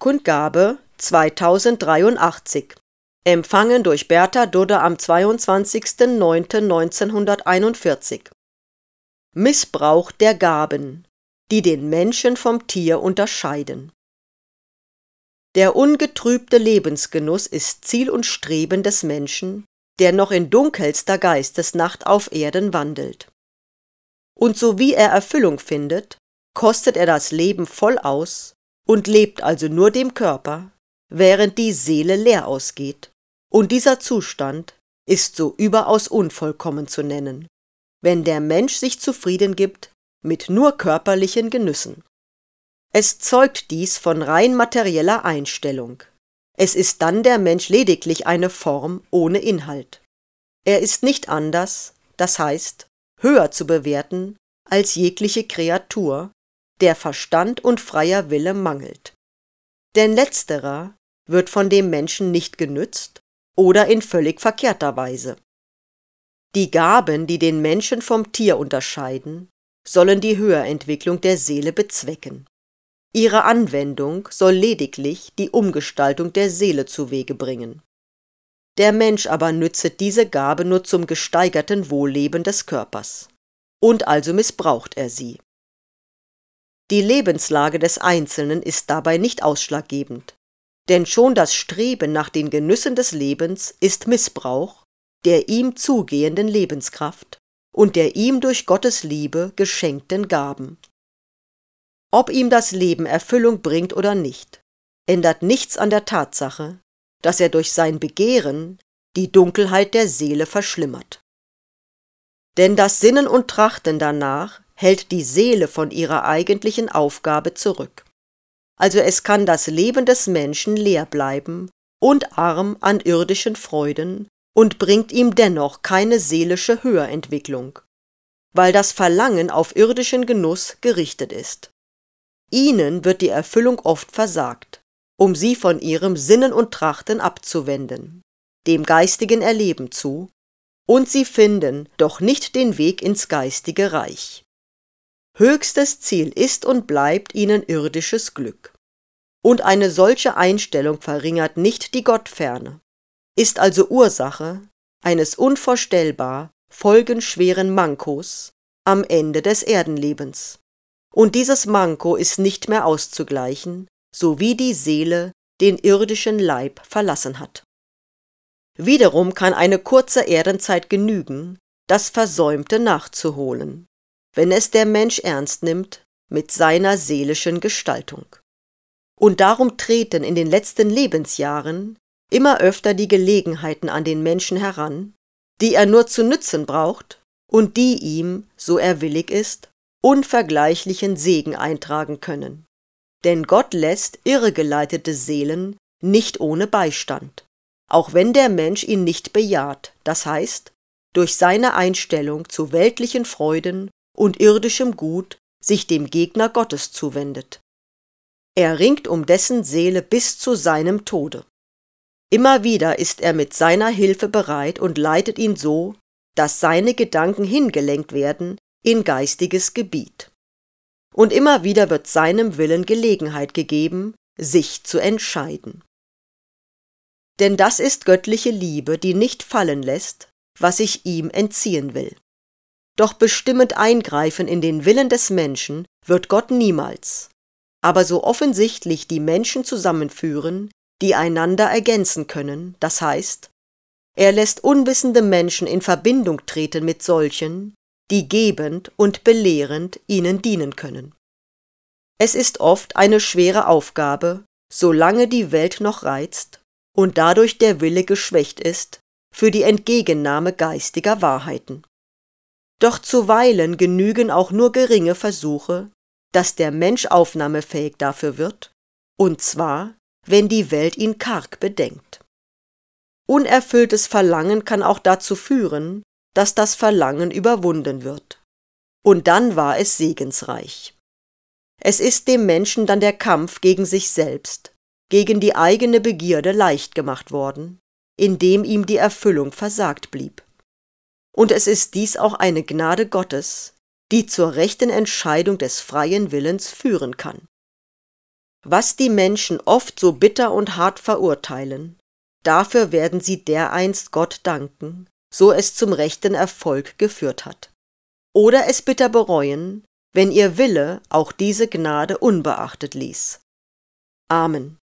Kundgabe 2083. Empfangen durch Bertha Dudde am 22.09.1941. Missbrauch der Gaben, die den Menschen vom Tier unterscheiden. Der ungetrübte Lebensgenuss ist Ziel und Streben des Menschen, der noch in dunkelster Geistesnacht auf Erden wandelt. Und so wie er Erfüllung findet, kostet er das Leben voll aus und lebt also nur dem Körper, während die Seele leer ausgeht. Und dieser Zustand ist so überaus unvollkommen zu nennen, wenn der Mensch sich zufrieden gibt mit nur körperlichen Genüssen. Es zeugt dies von rein materieller Einstellung. Es ist dann der Mensch lediglich eine Form ohne Inhalt. Er ist nicht anders, das heißt, höher zu bewerten als jegliche Kreatur, der Verstand und freier Wille mangelt. Denn letzterer wird von dem Menschen nicht genützt oder in völlig verkehrter Weise. Die Gaben, die den Menschen vom Tier unterscheiden, sollen die Höherentwicklung der Seele bezwecken. Ihre Anwendung soll lediglich die Umgestaltung der Seele zuwege bringen. Der Mensch aber nützet diese Gabe nur zum gesteigerten Wohlleben des Körpers, und also missbraucht er sie. Die Lebenslage des Einzelnen ist dabei nicht ausschlaggebend, denn schon das Streben nach den Genüssen des Lebens ist Missbrauch der ihm zugehenden Lebenskraft und der ihm durch Gottes Liebe geschenkten Gaben. Ob ihm das Leben Erfüllung bringt oder nicht, ändert nichts an der Tatsache, dass er durch sein Begehren die Dunkelheit der Seele verschlimmert. Denn das Sinnen und Trachten danach hält die Seele von ihrer eigentlichen Aufgabe zurück. Also es kann das Leben des Menschen leer bleiben und arm an irdischen Freuden und bringt ihm dennoch keine seelische Höherentwicklung, weil das Verlangen auf irdischen Genuss gerichtet ist. Ihnen wird die Erfüllung oft versagt, um sie von ihrem Sinnen und Trachten abzuwenden, dem geistigen Erleben zu, und sie finden doch nicht den Weg ins geistige Reich. Höchstes Ziel ist und bleibt ihnen irdisches Glück. Und eine solche Einstellung verringert nicht die Gottferne, ist also Ursache eines unvorstellbar folgenschweren Mankos am Ende des Erdenlebens. Und dieses Manko ist nicht mehr auszugleichen, so wie die Seele den irdischen Leib verlassen hat. Wiederum kann eine kurze Erdenzeit genügen, das Versäumte nachzuholen, wenn es der Mensch ernst nimmt mit seiner seelischen Gestaltung. Und darum treten in den letzten Lebensjahren immer öfter die Gelegenheiten an den Menschen heran, die er nur zu nützen braucht und die ihm, so er willig ist, unvergleichlichen Segen eintragen können. Denn Gott lässt irregeleitete Seelen nicht ohne Beistand, auch wenn der Mensch ihn nicht bejaht, das heißt, durch seine Einstellung zu weltlichen Freuden und irdischem Gut sich dem Gegner Gottes zuwendet. Er ringt um dessen Seele bis zu seinem Tode. Immer wieder ist er mit seiner Hilfe bereit und leitet ihn so, dass seine Gedanken hingelenkt werden in geistiges Gebiet. Und immer wieder wird seinem Willen Gelegenheit gegeben, sich zu entscheiden. Denn das ist göttliche Liebe, die nicht fallen lässt, was sich ihm entziehen will. Doch bestimmend eingreifen in den Willen des Menschen wird Gott niemals, aber so offensichtlich die Menschen zusammenführen, die einander ergänzen können, das heißt, er lässt unwissende Menschen in Verbindung treten mit solchen, die gebend und belehrend ihnen dienen können. Es ist oft eine schwere Aufgabe, solange die Welt noch reizt und dadurch der Wille geschwächt ist, für die Entgegennahme geistiger Wahrheiten. Doch zuweilen genügen auch nur geringe Versuche, dass der Mensch aufnahmefähig dafür wird, und zwar, wenn die Welt ihn karg bedenkt. Unerfülltes Verlangen kann auch dazu führen, dass das Verlangen überwunden wird. Und dann war es segensreich. Es ist dem Menschen dann der Kampf gegen sich selbst, gegen die eigene Begierde leicht gemacht worden, indem ihm die Erfüllung versagt blieb. Und es ist dies auch eine Gnade Gottes, die zur rechten Entscheidung des freien Willens führen kann. Was die Menschen oft so bitter und hart verurteilen, dafür werden sie dereinst Gott danken, so es zum rechten Erfolg geführt hat. Oder es bitter bereuen, wenn ihr Wille auch diese Gnade unbeachtet ließ. Amen.